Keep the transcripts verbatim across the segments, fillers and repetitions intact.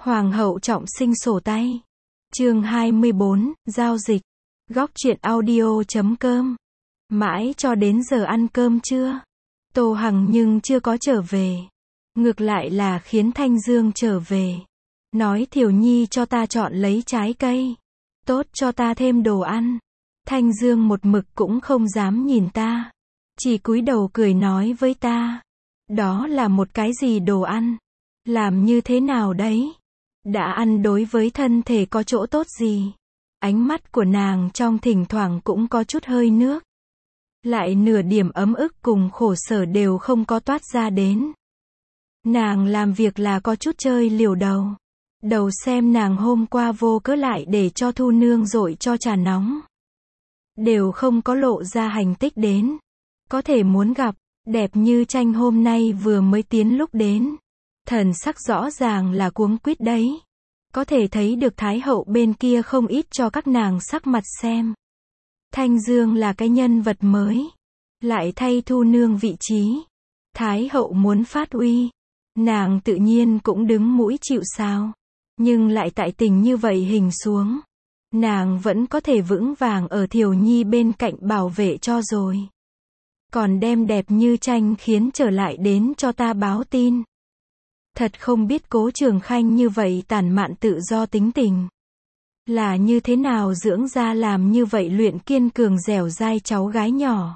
Hoàng hậu trọng sinh sổ tay. Chương hai mươi bốn, giao dịch. Góc truyện audio chấm com. Mãi cho đến giờ ăn cơm trưa, Tô Hằng nhưng chưa có trở về. Ngược lại là khiến Thanh Dương trở về. Nói Thiều Nhi cho ta chọn lấy trái cây. Tốt cho ta thêm đồ ăn. Thanh Dương một mực cũng không dám nhìn ta. Chỉ cúi đầu cười nói với ta. Đó là một cái gì đồ ăn? Làm như thế nào đấy? Đã ăn đối với thân thể có chỗ tốt gì? Ánh mắt của nàng trong thỉnh thoảng cũng có chút hơi nước. Lại nửa điểm ấm ức cùng khổ sở đều không có toát ra đến. Nàng làm việc là có chút chơi liều đầu. Đầu xem nàng hôm qua vô cớ lại để cho Thu Nương dội cho trà nóng. Đều không có lộ ra hành tích đến. Có thể muốn gặp, đẹp như tranh hôm nay vừa mới tiến lúc đến. Thần sắc rõ ràng là cuống quýt đấy. Có thể thấy được Thái hậu bên kia không ít cho các nàng sắc mặt xem. Thanh Dương là cái nhân vật mới. Lại thay Thu Nương vị trí. Thái hậu muốn phát uy. Nàng tự nhiên cũng đứng mũi chịu sào. Nhưng lại tại tình như vậy hình xuống. Nàng vẫn có thể vững vàng ở Thiều Nhi bên cạnh bảo vệ cho rồi. Còn đem đẹp như tranh khiến trở lại đến cho ta báo tin. Thật không biết Cố Trường Khanh như vậy tản mạn tự do tính tình. Là như thế nào dưỡng ra làm như vậy luyện kiên cường dẻo dai cháu gái nhỏ.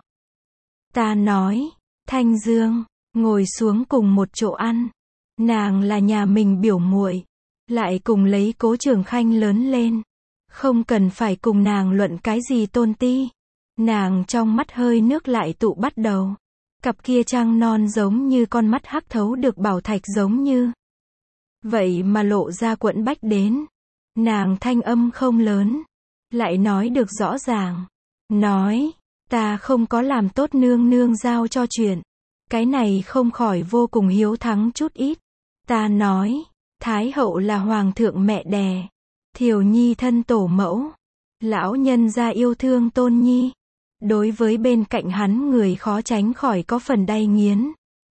Ta nói, Thanh Dương, ngồi xuống cùng một chỗ ăn. Nàng là nhà mình biểu muội, lại cùng lấy Cố Trường Khanh lớn lên. Không cần phải cùng nàng luận cái gì tôn ti. Nàng trong mắt hơi nước lại tụ bắt đầu. Cặp kia trăng non giống như con mắt hắc thấu được bảo thạch giống như. Vậy mà lộ ra quẫn bách đến. Nàng thanh âm không lớn. Lại nói được rõ ràng. Nói, ta không có làm tốt nương nương giao cho chuyện. Cái này không khỏi vô cùng hiếu thắng chút ít. Ta nói, Thái hậu là hoàng thượng mẹ đẻ. Thiều Nhi thân tổ mẫu. Lão nhân gia yêu thương Tôn Nhi. Đối với bên cạnh hắn người khó tránh khỏi có phần đay nghiến.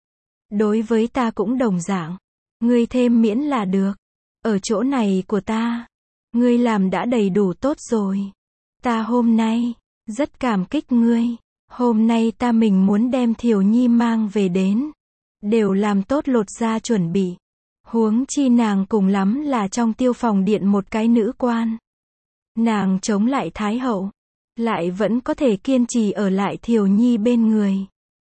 Đối với ta cũng đồng dạng. Ngươi thêm miễn là được. Ở chỗ này của ta. Ngươi làm đã đầy đủ tốt rồi. Ta hôm nay, rất cảm kích ngươi. Hôm nay ta mình muốn đem Thiều Nhi mang về đến. Đều làm tốt lột ra chuẩn bị. Huống chi nàng cùng lắm là trong tiêu phòng điện một cái nữ quan. Nàng chống lại Thái hậu. Lại vẫn có thể kiên trì ở lại Thiều Nhi bên người.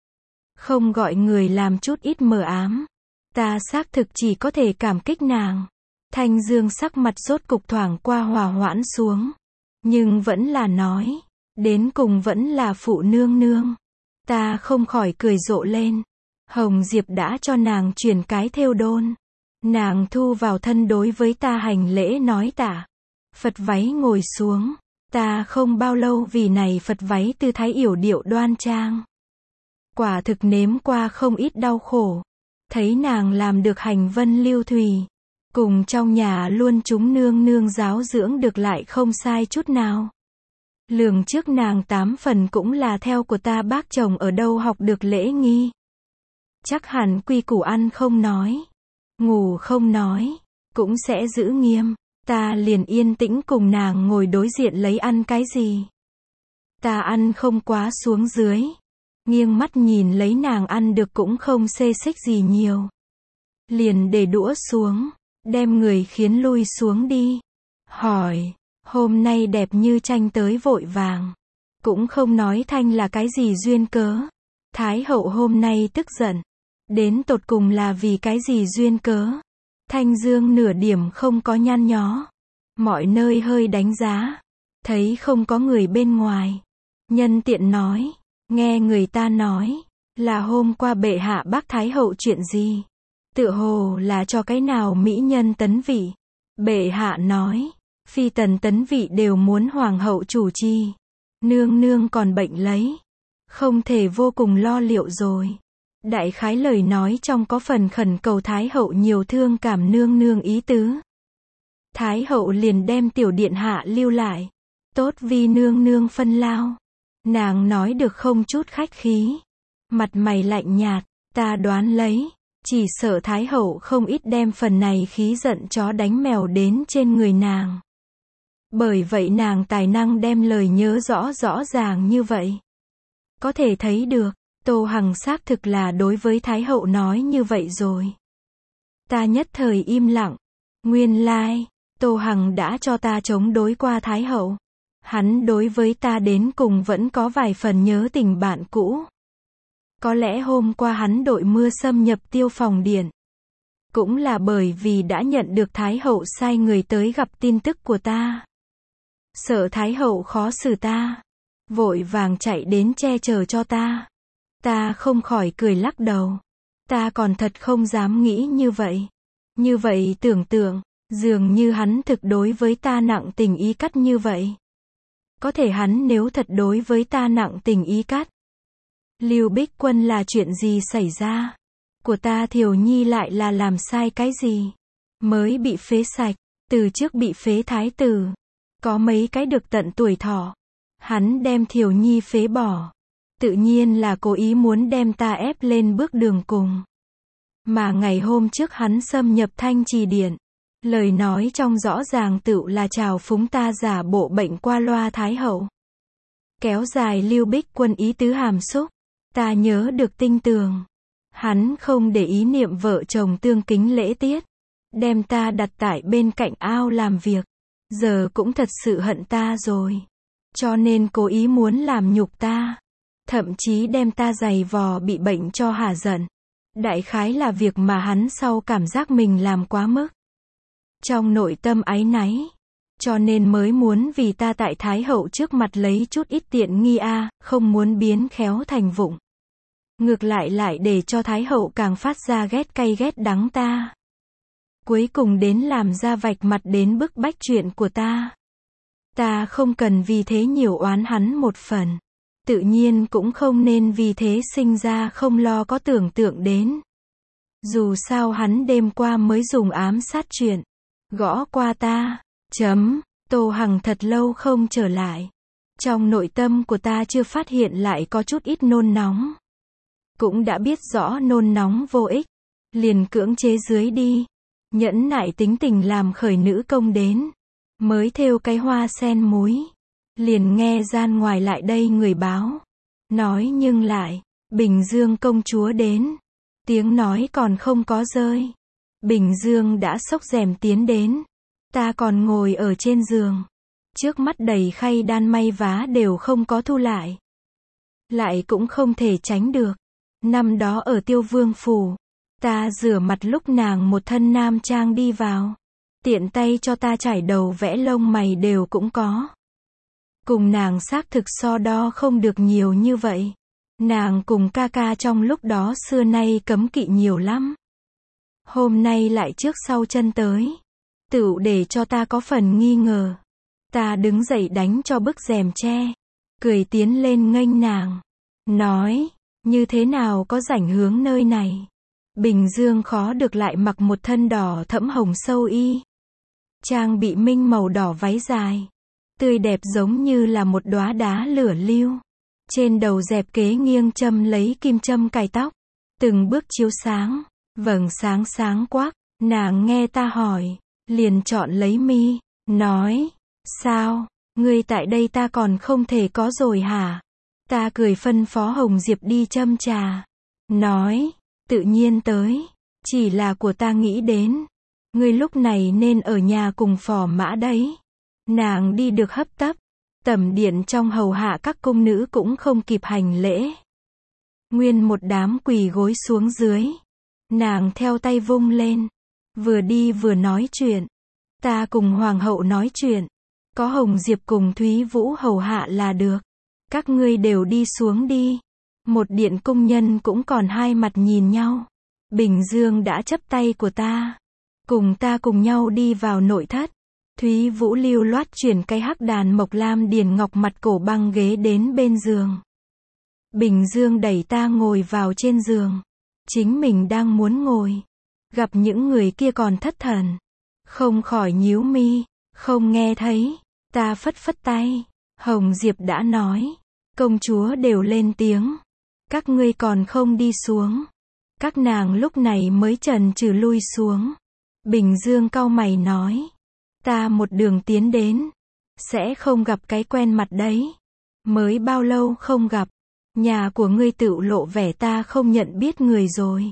Không gọi người làm chút ít mờ ám. Ta xác thực chỉ có thể cảm kích nàng. Thanh Dương sắc mặt rốt cục thoảng qua hòa hoãn xuống. Nhưng vẫn là nói. Đến cùng vẫn là phụ nương nương. Ta không khỏi cười rộ lên. Hồng Diệp đã cho nàng truyền cái thêu đôn. Nàng thu vào thân đối với ta hành lễ nói tạ. Phật váy ngồi xuống. Ta không bao lâu vì này Phật váy tư thái yểu điệu đoan trang. Quả thực nếm qua không ít đau khổ. Thấy nàng làm được hành vân lưu thùy. Cùng trong nhà luôn chúng nương nương giáo dưỡng được lại không sai chút nào. Lường trước nàng tám phần cũng là theo của ta bác chồng ở đâu học được lễ nghi. Chắc hẳn quy củ ăn không nói. Ngủ không nói. Cũng sẽ giữ nghiêm. Ta liền yên tĩnh cùng nàng ngồi đối diện lấy ăn cái gì. Ta ăn không quá xuống dưới. Nghiêng mắt nhìn lấy nàng ăn được cũng không xê xích gì nhiều. Liền để đũa xuống. Đem người khiến lui xuống đi. Hỏi. Hôm nay đẹp như tranh tới vội vàng. Cũng không nói thanh là cái gì duyên cớ. Thái hậu hôm nay tức giận. Đến tột cùng là vì cái gì duyên cớ. Thanh Dương nửa điểm không có nhăn nhó. Mọi nơi hơi đánh giá. Thấy không có người bên ngoài. Nhân tiện nói. Nghe người ta nói. Là hôm qua bệ hạ bác Thái hậu chuyện gì. Tựa hồ là cho cái nào mỹ nhân tấn vị. Bệ hạ nói. Phi tần tấn vị đều muốn hoàng hậu chủ trì. Nương nương còn bệnh lấy. Không thể vô cùng lo liệu rồi. Đại khái lời nói trong có phần khẩn cầu Thái hậu nhiều thương cảm nương nương ý tứ. Thái hậu liền đem tiểu điện hạ lưu lại. Tốt vì nương nương phân lao. Nàng nói được không chút khách khí. Mặt mày lạnh nhạt. Ta đoán lấy. Chỉ sợ Thái hậu không ít đem phần này khí giận chó đánh mèo đến trên người nàng. Bởi vậy nàng tài năng đem lời nhớ rõ rõ ràng như vậy. Có thể thấy được, Tô Hằng xác thực là đối với Thái hậu nói như vậy rồi. Ta nhất thời im lặng. Nguyên lai, Tô Hằng đã cho ta chống đối qua Thái hậu. Hắn đối với ta đến cùng vẫn có vài phần nhớ tình bạn cũ. Có lẽ hôm qua hắn đội mưa xâm nhập Tiêu Phòng Điện. Cũng là bởi vì đã nhận được Thái hậu sai người tới gặp tin tức của ta. Sợ Thái hậu khó xử ta. Vội vàng chạy đến che chở cho ta. Ta không khỏi cười lắc đầu. Ta còn thật không dám nghĩ như vậy. Như vậy tưởng tượng, dường như hắn thực đối với ta nặng tình ý cắt như vậy. Có thể hắn nếu thật đối với ta nặng tình ý cắt. Lưu Bích Quân là chuyện gì xảy ra? Của ta Thiều Nhi lại là làm sai cái gì? Mới bị phế sạch, từ trước bị phế thái tử. Có mấy cái được tận tuổi thọ. Hắn đem Thiều Nhi phế bỏ. Tự nhiên là cố ý muốn đem ta ép lên bước đường cùng. Mà ngày hôm trước hắn xâm nhập Thanh Trì Điện. Lời nói trong rõ ràng tựu là chào phúng ta giả bộ bệnh qua loa Thái hậu. Kéo dài Lưu Bích Quân ý tứ hàm xúc. Ta nhớ được tinh tường. Hắn không để ý niệm vợ chồng tương kính lễ tiết. Đem ta đặt tại bên cạnh ao làm việc. Giờ cũng thật sự hận ta rồi. Cho nên cố ý muốn làm nhục ta. Thậm chí đem ta giày vò bị bệnh cho hả giận. Đại khái là việc mà hắn sau cảm giác mình làm quá mức. Trong nội tâm áy náy. Cho nên mới muốn vì ta tại Thái hậu trước mặt lấy chút ít tiện nghi a, không muốn biến khéo thành vụng. Ngược lại lại để cho Thái hậu càng phát ra ghét cay ghét đắng ta. Cuối cùng đến làm ra vạch mặt đến bức bách chuyện của ta. Ta không cần vì thế nhiều oán hắn một phần. Tự nhiên cũng không nên vì thế sinh ra không lo có tưởng tượng đến. Dù sao hắn đêm qua mới dùng ám sát chuyện. Gõ qua ta. Chấm. Tô Hằng thật lâu không trở lại. Trong nội tâm của ta chưa phát hiện lại có chút ít nôn nóng. Cũng đã biết rõ nôn nóng vô ích. Liền cưỡng chế dưới đi. Nhẫn nại tính tình làm khởi nữ công đến. Mới thêu cái hoa sen múi. Liền nghe gian ngoài lại đây người báo. Nói nhưng lại, Bình Dương công chúa đến. Tiếng nói còn không có rơi. Bình Dương đã xốc rèm tiến đến. Ta còn ngồi ở trên giường. Trước mắt đầy khay đan may vá đều không có thu lại. Lại cũng không thể tránh được. Năm đó ở Tiêu Vương phủ. Ta rửa mặt lúc nàng một thân nam trang đi vào. Tiện tay cho ta chải đầu vẽ lông mày đều cũng có. Cùng nàng xác thực so đo không được nhiều như vậy. Nàng cùng ca ca trong lúc đó xưa nay cấm kỵ nhiều lắm. Hôm nay lại trước sau chân tới. Tựu để cho ta có phần nghi ngờ. Ta đứng dậy đánh cho bức rèm tre. Cười tiến lên nghênh nàng. Nói, như thế nào có rảnh hướng nơi này. Bình Dương khó được lại mặc một thân đỏ thẫm hồng sâu y. Trang bị minh màu đỏ váy dài. Tươi đẹp giống như là một đóa đá lửa lưu. Trên đầu dẹp kế nghiêng châm lấy kim châm cài tóc. Từng bước chiếu sáng. Vầng sáng sáng quắc. Nàng nghe ta hỏi. Liền chọn lấy mi. Nói. Sao? Ngươi tại đây ta còn không thể có rồi hả? Ta cười phân phó Hồng Diệp đi châm trà. Nói. Tự nhiên tới. Chỉ là của ta nghĩ đến. Ngươi lúc này nên ở nhà cùng phò mã đấy. Nàng đi được hấp tấp. Tẩm điện trong hầu hạ các cung nữ cũng không kịp hành lễ. Nguyên một đám quỳ gối xuống dưới. Nàng theo tay vung lên. Vừa đi vừa nói chuyện. Ta cùng hoàng hậu nói chuyện. Có Hồng Diệp cùng Thúy Vũ hầu hạ là được. Các ngươi đều đi xuống đi. Một điện cung nhân cũng còn hai mặt nhìn nhau. Bình Dương đã chấp tay của ta. Cùng ta cùng nhau đi vào nội thất. Thúy Vũ lưu loát chuyển cái hắc đàn mộc lam điền ngọc mặt cổ băng ghế đến bên giường. Bình Dương đẩy ta ngồi vào trên giường. Chính mình đang muốn ngồi. Gặp những người kia còn thất thần. Không khỏi nhíu mi. Không nghe thấy. Ta phất phất tay. Hồng Diệp đã nói. Công chúa đều lên tiếng. Các ngươi còn không đi xuống. Các nàng lúc này mới chần chừ lui xuống. Bình Dương cau mày nói. Ta một đường tiến đến. Sẽ không gặp cái quen mặt đấy. Mới bao lâu không gặp. Nhà của ngươi tựu lộ vẻ ta không nhận biết người rồi.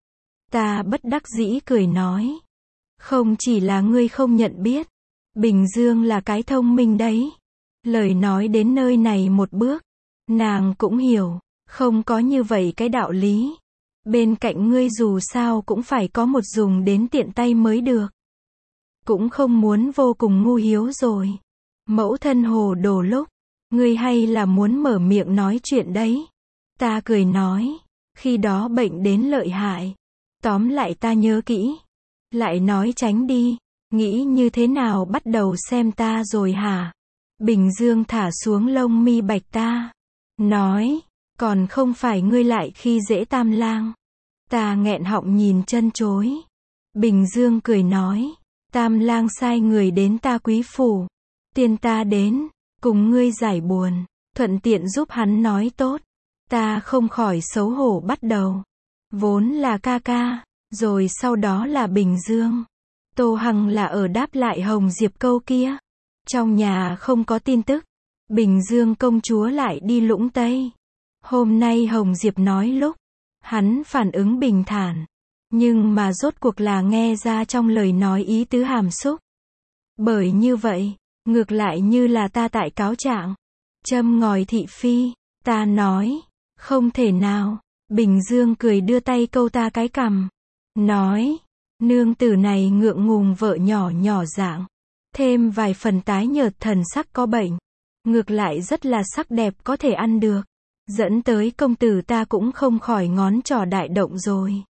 Ta bất đắc dĩ cười nói. Không chỉ là ngươi không nhận biết. Bình Dương là cái thông minh đấy. Lời nói đến nơi này một bước. Nàng cũng hiểu. Không có như vậy cái đạo lý. Bên cạnh ngươi dù sao cũng phải có một dùng đến tiện tay mới được. Cũng không muốn vô cùng ngu hiếu rồi. Mẫu thân hồ đồ lúc. Ngươi hay là muốn mở miệng nói chuyện đấy. Ta cười nói. Khi đó bệnh đến lợi hại. Tóm lại ta nhớ kỹ. Lại nói tránh đi. Nghĩ như thế nào bắt đầu xem ta rồi hả? Bình Dương thả xuống lông mi bạch ta. Nói. Còn không phải ngươi lại khi dễ Tam Lang. Ta nghẹn họng nhìn chân chối. Bình Dương cười nói. Tam Lang sai người đến ta quý phủ. Tiên ta đến. Cùng ngươi giải buồn. Thuận tiện giúp hắn nói tốt. Ta không khỏi xấu hổ bắt đầu. Vốn là ca ca. Rồi sau đó là Bình Dương. Tô Hằng là ở đáp lại Hồng Diệp câu kia. Trong nhà không có tin tức. Bình Dương công chúa lại đi Lũng Tây. Hôm nay Hồng Diệp nói lúc. Hắn phản ứng bình thản. Nhưng mà rốt cuộc là nghe ra trong lời nói ý tứ hàm xúc. Bởi như vậy, ngược lại như là ta tại cáo trạng. Châm ngòi thị phi. Ta nói. Không thể nào. Bình Dương cười đưa tay câu ta cái cằm. Nói. Nương tử này ngượng ngùng vợ nhỏ nhỏ dạng. Thêm vài phần tái nhợt thần sắc có bệnh. Ngược lại rất là sắc đẹp có thể ăn được. Dẫn tới công tử ta cũng không khỏi ngón trỏ đại động rồi.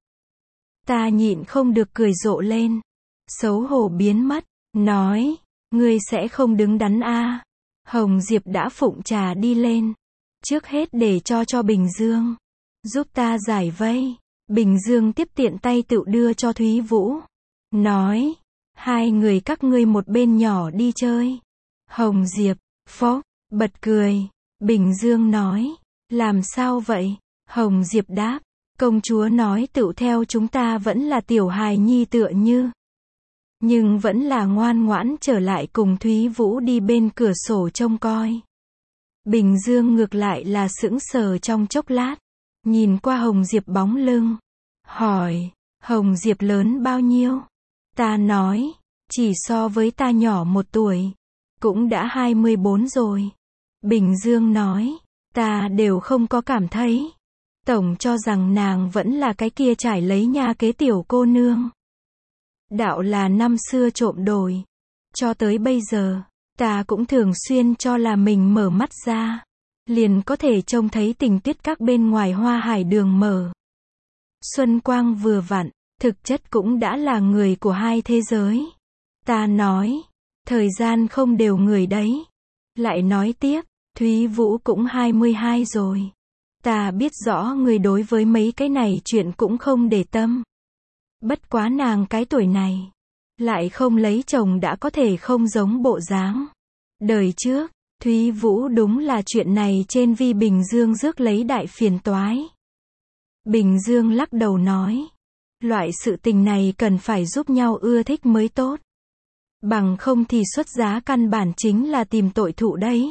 Ta nhịn không được cười rộ lên. Xấu hổ biến mất. Nói. Ngươi sẽ không đứng đắn a. Hồng Diệp đã phụng trà đi lên. Trước hết để cho cho Bình Dương. Giúp ta giải vây. Bình Dương tiếp tiện tay tự đưa cho Thúy Vũ. Nói. Hai người các ngươi một bên nhỏ đi chơi. Hồng Diệp. Phốc. Bật cười. Bình Dương nói. Làm sao vậy? Hồng Diệp đáp. Công chúa nói tự theo chúng ta vẫn là tiểu hài nhi tựa như. Nhưng vẫn là ngoan ngoãn trở lại cùng Thúy Vũ đi bên cửa sổ trông coi. Bình Dương ngược lại là sững sờ trong chốc lát. Nhìn qua Hồng Diệp bóng lưng. Hỏi. Hồng Diệp lớn bao nhiêu? Ta nói. Chỉ so với ta nhỏ một tuổi. Cũng đã hai mươi bốn rồi. Bình Dương nói. Ta đều không có cảm thấy. Tổng cho rằng nàng vẫn là cái kia trải lấy nha kế tiểu cô nương. Đạo là năm xưa trộm đổi. Cho tới bây giờ, ta cũng thường xuyên cho là mình mở mắt ra. Liền có thể trông thấy tình tuyết các bên ngoài hoa hải đường mở. Xuân quang vừa vặn, thực chất cũng đã là người của hai thế giới. Ta nói, thời gian không đều người đấy. Lại nói tiếp, Thúy Vũ cũng hai mươi hai rồi. Ta biết rõ người đối với mấy cái này chuyện cũng không để tâm. Bất quá nàng cái tuổi này. Lại không lấy chồng đã có thể không giống bộ dáng. Đời trước, Thúy Vũ đúng là chuyện này trên vi Bình Dương rước lấy đại phiền toái. Bình Dương lắc đầu nói. Loại sự tình này cần phải giúp nhau ưa thích mới tốt. Bằng không thì xuất giá căn bản chính là tìm tội thụ đấy.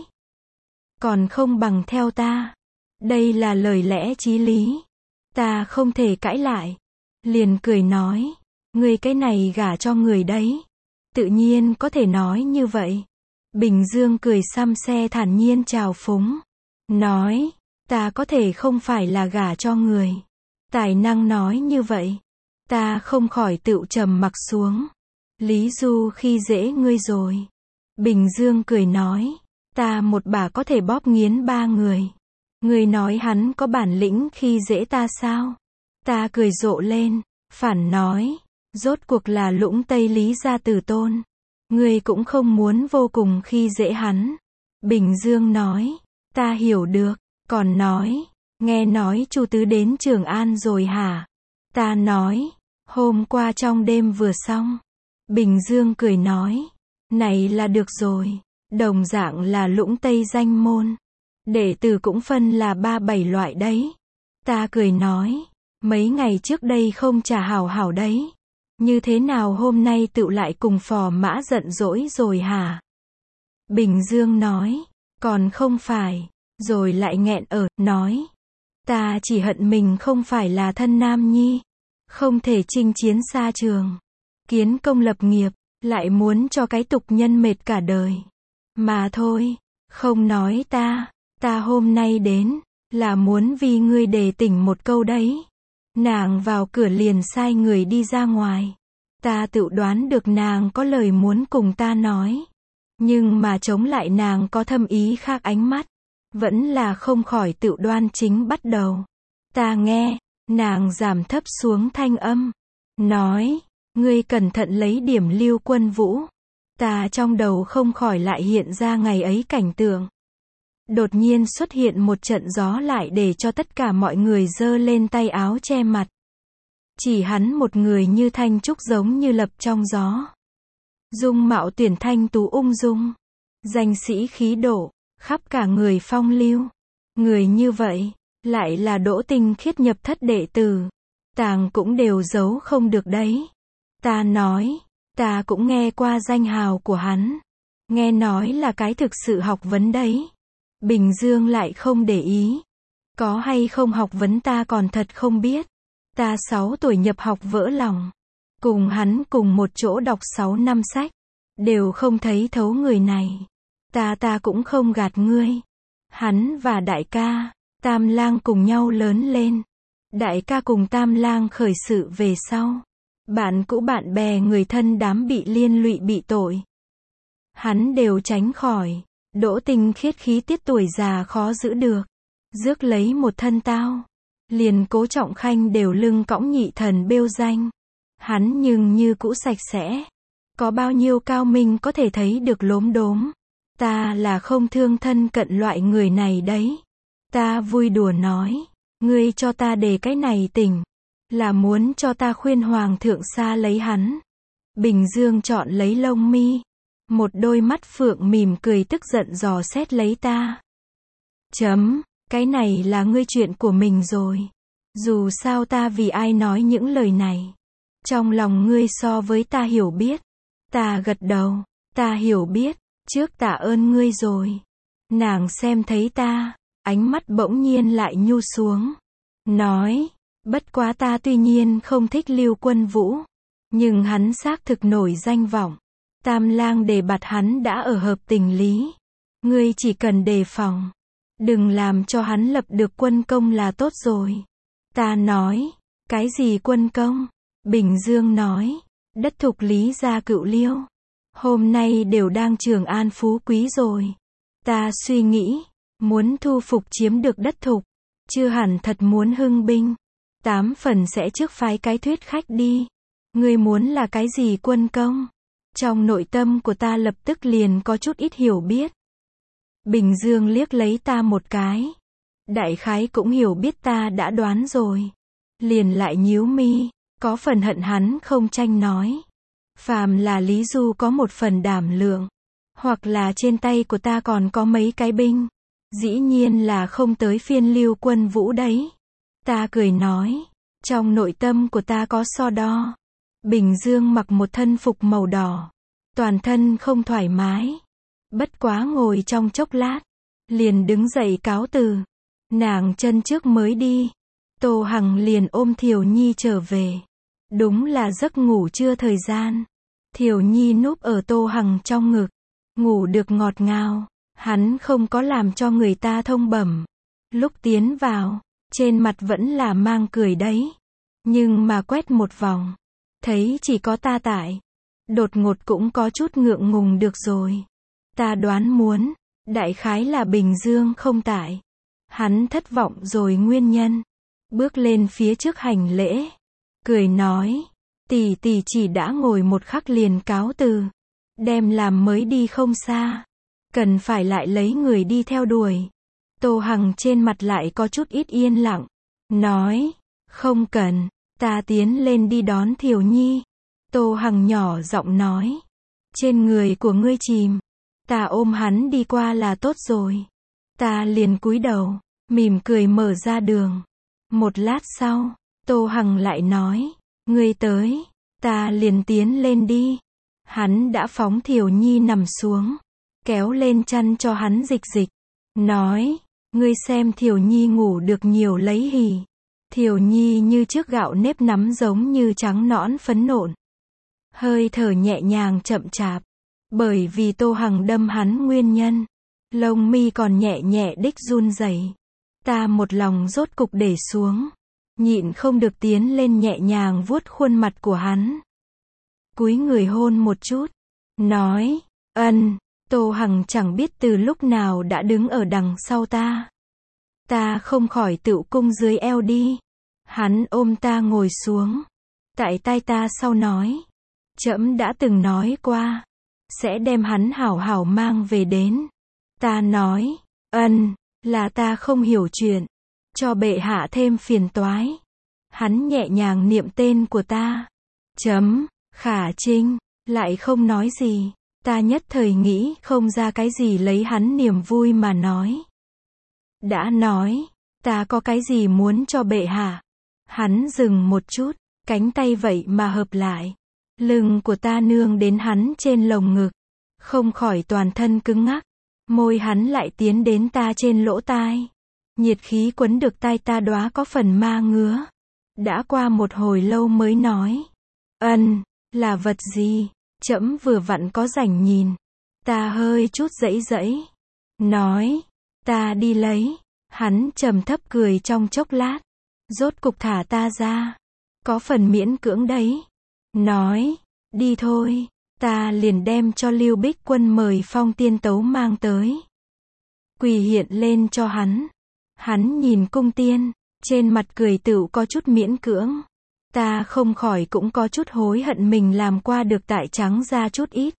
Còn không bằng theo ta. Đây là lời lẽ chí lý. Ta không thể cãi lại. Liền cười nói. Người cái này gả cho người đấy. Tự nhiên có thể nói như vậy. Bình Dương cười xăm xe thản nhiên chào phúng. Nói. Ta có thể không phải là gả cho người. Tài năng nói như vậy. Ta không khỏi tự trầm mặc xuống. Lý Du khi dễ ngươi rồi. Bình Dương cười nói. Ta một bà có thể bóp nghiến ba người. Ngươi nói hắn có bản lĩnh khi dễ ta sao? Ta cười rộ lên. Phản nói. Rốt cuộc là Lũng Tây Lý gia tử tôn. Ngươi cũng không muốn vô cùng khi dễ hắn. Bình Dương nói. Ta hiểu được. Còn nói. Nghe nói Chu Tứ đến Trường An rồi hả? Ta nói. Hôm qua trong đêm vừa xong. Bình Dương cười nói. Này là được rồi. Đồng dạng là Lũng Tây danh môn. Đệ tử cũng phân là ba bảy loại đấy. Ta cười nói. Mấy ngày trước đây không trả hảo hảo đấy. Như thế nào hôm nay tựu lại cùng phò mã giận dỗi rồi hả? Bình Dương nói, còn không phải, rồi lại nghẹn ở, nói. Ta chỉ hận mình không phải là thân nam nhi, không thể chinh chiến xa trường, kiến công lập nghiệp, lại muốn cho cái tục nhân mệt cả đời. Mà thôi, không nói ta, ta hôm nay đến, là muốn vì ngươi đề tỉnh một câu đấy. Nàng vào cửa liền sai người đi ra ngoài. Ta tự đoán được nàng có lời muốn cùng ta nói. Nhưng mà chống lại nàng có thâm ý khác ánh mắt. Vẫn là không khỏi tự đoan chính bắt đầu. Ta nghe, nàng giảm thấp xuống thanh âm. Nói, ngươi cẩn thận lấy điểm Lưu Quân Vũ. Ta trong đầu không khỏi lại hiện ra ngày ấy cảnh tượng. Đột nhiên xuất hiện một trận gió lại để cho tất cả mọi người giơ lên tay áo che mặt. Chỉ hắn một người như thanh trúc giống như lập trong gió. Dung mạo tuyển thanh tú ung dung. Danh sĩ khí độ, khắp cả người phong lưu. Người như vậy, lại là Đỗ Tinh Khiết nhập thất đệ tử. Tàng cũng đều giấu không được đấy. Ta nói, ta cũng nghe qua danh hào của hắn. Nghe nói là cái thực sự học vấn đấy. Bình Dương lại không để ý. Có hay không học vấn ta còn thật không biết. Ta sáu tuổi nhập học vỡ lòng. Cùng hắn cùng một chỗ đọc sáu năm sách. Đều không thấy thấu người này. Ta ta cũng không gạt ngươi. Hắn và đại ca, Tam Lang cùng nhau lớn lên. Đại ca cùng Tam Lang khởi sự về sau. Bạn cũ bạn bè người thân đám bị liên lụy bị tội. Hắn đều tránh khỏi. Đỗ Tinh Khiết khí tiết tuổi già khó giữ được. Rước lấy một thân tao. Liền Cố Trọng Khanh đều lưng cõng nhị thần bêu danh. Hắn nhưng như cũ sạch sẽ. Có bao nhiêu cao minh có thể thấy được lốm đốm. Ta là không thương thân cận loại người này đấy. Ta vui đùa nói. Ngươi cho ta để cái này tỉnh. Là muốn cho ta khuyên hoàng thượng xa lấy hắn. Bình Dương chọn lấy lông mi. Một đôi mắt phượng mỉm cười tức giận dò xét lấy ta. Chấm, cái này là ngươi chuyện của mình rồi. Dù sao ta vì ai nói những lời này. Trong lòng ngươi so với ta hiểu biết. Ta gật đầu, ta hiểu biết, trước tạ ơn ngươi rồi. Nàng xem thấy ta, ánh mắt bỗng nhiên lại nhu xuống. Nói, bất quá ta tuy nhiên không thích Lưu Quân Vũ. Nhưng hắn xác thực nổi danh vọng. Tam Lang đề bạt hắn đã ở hợp tình lý. Ngươi chỉ cần đề phòng. Đừng làm cho hắn lập được quân công là tốt rồi. Ta nói, cái gì quân công? Bình Dương nói, đất thục Lý gia Cựu Liêu. Hôm nay đều đang trường an phú quý rồi. Ta suy nghĩ, muốn thu phục chiếm được đất thục. Chưa hẳn thật muốn hưng binh. Tám phần sẽ trước phái cái thuyết khách đi. Ngươi muốn là cái gì quân công? Trong nội tâm của ta lập tức liền có chút ít hiểu biết. Bình Dương liếc lấy ta một cái. Đại khái cũng hiểu biết ta đã đoán rồi. Liền lại nhíu mi, có phần hận hắn không tranh nói. Phàm là Lý Du có một phần đảm lượng. Hoặc là trên tay của ta còn có mấy cái binh. Dĩ nhiên là không tới phiên Lưu Quân Vũ đấy. Ta cười nói. Trong nội tâm của ta có so đo. Bình Dương mặc một thân phục màu đỏ. Toàn thân không thoải mái. Bất quá ngồi trong chốc lát. Liền đứng dậy cáo từ. Nàng chân trước mới đi. Tô Hằng liền ôm Thiều Nhi trở về. Đúng là giấc ngủ trưa thời gian. Thiều Nhi núp ở Tô Hằng trong ngực. Ngủ được ngọt ngào. Hắn không có làm cho người ta thông bẩm. Lúc tiến vào, trên mặt vẫn là mang cười đấy. Nhưng mà quét một vòng. Thấy chỉ có ta tại. Đột ngột cũng có chút ngượng ngùng được rồi. Ta đoán muốn. Đại khái là Bình Dương không tại. Hắn thất vọng rồi nguyên nhân. Bước lên phía trước hành lễ. Cười nói. Tỷ tỷ chỉ đã ngồi một khắc liền cáo từ. Đem làm mới đi không xa. Cần phải lại lấy người đi theo đuổi. Tô Hằng trên mặt lại có chút ít yên lặng. Nói. Không cần. Ta tiến lên đi đón Thiều Nhi. Tô Hằng nhỏ giọng nói. Trên người của ngươi chìm. Ta ôm hắn đi qua là tốt rồi. Ta liền cúi đầu. Mỉm cười mở ra đường. Một lát sau. Tô Hằng lại nói, ngươi tới, ta liền tiến lên đi. Hắn đã phóng Thiều Nhi nằm xuống, kéo lên chăn cho hắn dịch dịch, nói, ngươi xem Thiều Nhi ngủ được nhiều lấy hỉ. Thiều Nhi như trước gạo nếp nắm giống như trắng nõn phấn nộn. Hơi thở nhẹ nhàng chậm chạp, bởi vì Tô Hằng đâm hắn nguyên nhân. Lông mi còn nhẹ nhẹ đích run rẩy. Ta một lòng rốt cục để xuống, nhịn không được tiến lên nhẹ nhàng vuốt khuôn mặt của hắn. Cúi người hôn một chút, nói, ân. Tô Hằng chẳng biết từ lúc nào đã đứng ở đằng sau ta. Ta không khỏi tựu cung dưới eo đi. Hắn ôm ta ngồi xuống, tại tai ta sau nói, trẫm đã từng nói qua, sẽ đem hắn hảo hảo mang về đến. Ta nói, ân, là ta không hiểu chuyện, cho bệ hạ thêm phiền toái. Hắn nhẹ nhàng niệm tên của ta. Chấm, Khả Trinh, lại không nói gì. Ta nhất thời nghĩ không ra cái gì lấy hắn niềm vui mà nói. Đã nói, ta có cái gì muốn cho bệ hạ. Hắn dừng một chút, cánh tay vậy mà hợp lại. Lưng của ta nương đến hắn trên lồng ngực, không khỏi toàn thân cứng ngắc. Môi hắn lại tiến đến ta trên lỗ tai. Nhiệt khí quấn được tai ta đóa có phần ma ngứa. Đã qua một hồi lâu mới nói, ân, là vật gì? Trẫm vừa vặn có rảnh nhìn. Ta hơi chút dãy dãy, nói, ta đi lấy. Hắn trầm thấp cười trong chốc lát, rốt cục thả ta ra. Có phần miễn cưỡng đấy. Nói, đi thôi. Ta liền đem cho Lưu Bích Quân mời phong tiên tấu mang tới. Quỳ hiện lên cho hắn. Hắn nhìn cung tiên, trên mặt cười tựu có chút miễn cưỡng. Ta không khỏi cũng có chút hối hận mình làm qua được tại trắng ra chút ít.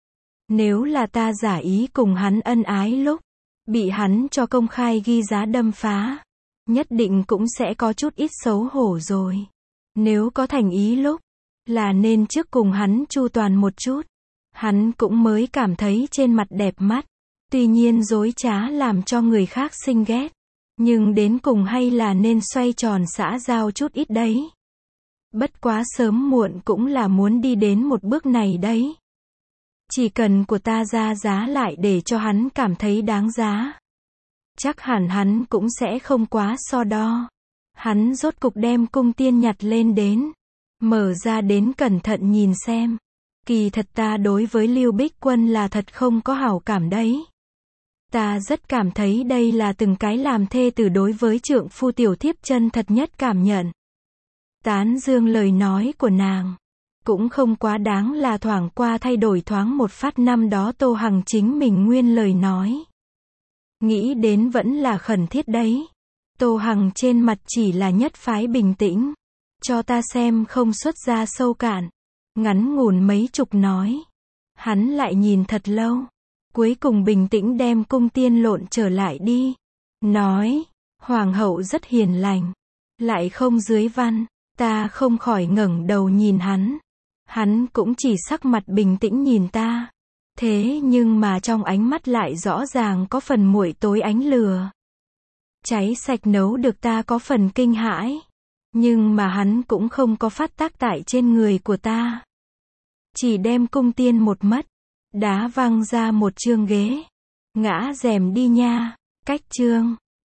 Nếu là ta giả ý cùng hắn ân ái lúc, bị hắn cho công khai ghi giá đâm phá, nhất định cũng sẽ có chút ít xấu hổ rồi. Nếu có thành ý lúc, là nên trước cùng hắn chu toàn một chút. Hắn cũng mới cảm thấy trên mặt đẹp mắt. Tuy nhiên dối trá làm cho người khác sinh ghét. Nhưng đến cùng hay là nên xoay tròn xã giao chút ít đấy. Bất quá sớm muộn cũng là muốn đi đến một bước này đấy. Chỉ cần của ta ra giá lại để cho hắn cảm thấy đáng giá. Chắc hẳn hắn cũng sẽ không quá so đo. Hắn rốt cục đem cung tiên nhặt lên đến. Mở ra đến cẩn thận nhìn xem. Kỳ thật ta đối với Lưu Bích Quân là thật không có hảo cảm đấy. Ta rất cảm thấy đây là từng cái làm thê tử đối với trượng phu tiểu thiếp chân thật nhất cảm nhận. Tán dương lời nói của nàng. Cũng không quá đáng là thoảng qua thay đổi thoáng một phát năm đó Tô Hằng chính mình nguyên lời nói. Nghĩ đến vẫn là khẩn thiết đấy. Tô Hằng trên mặt chỉ là nhất phái bình tĩnh. Cho ta xem không xuất ra sâu cạn. Ngắn ngủn mấy chục nói. Hắn lại nhìn thật lâu. Cuối cùng bình tĩnh đem cung tiên lộn trở lại đi. Nói, hoàng hậu rất hiền lành. Lại không dưới văn. Ta không khỏi ngẩng đầu nhìn hắn. Hắn cũng chỉ sắc mặt bình tĩnh nhìn ta. Thế nhưng mà trong ánh mắt lại rõ ràng có phần muội tối ánh lửa. Cháy sạch nấu được ta có phần kinh hãi. Nhưng mà hắn cũng không có phát tác tại trên người của ta. Chỉ đem cung tiên một mất. Đá văng ra một chương ghế. Ngã rèm đi nha. Cách chương.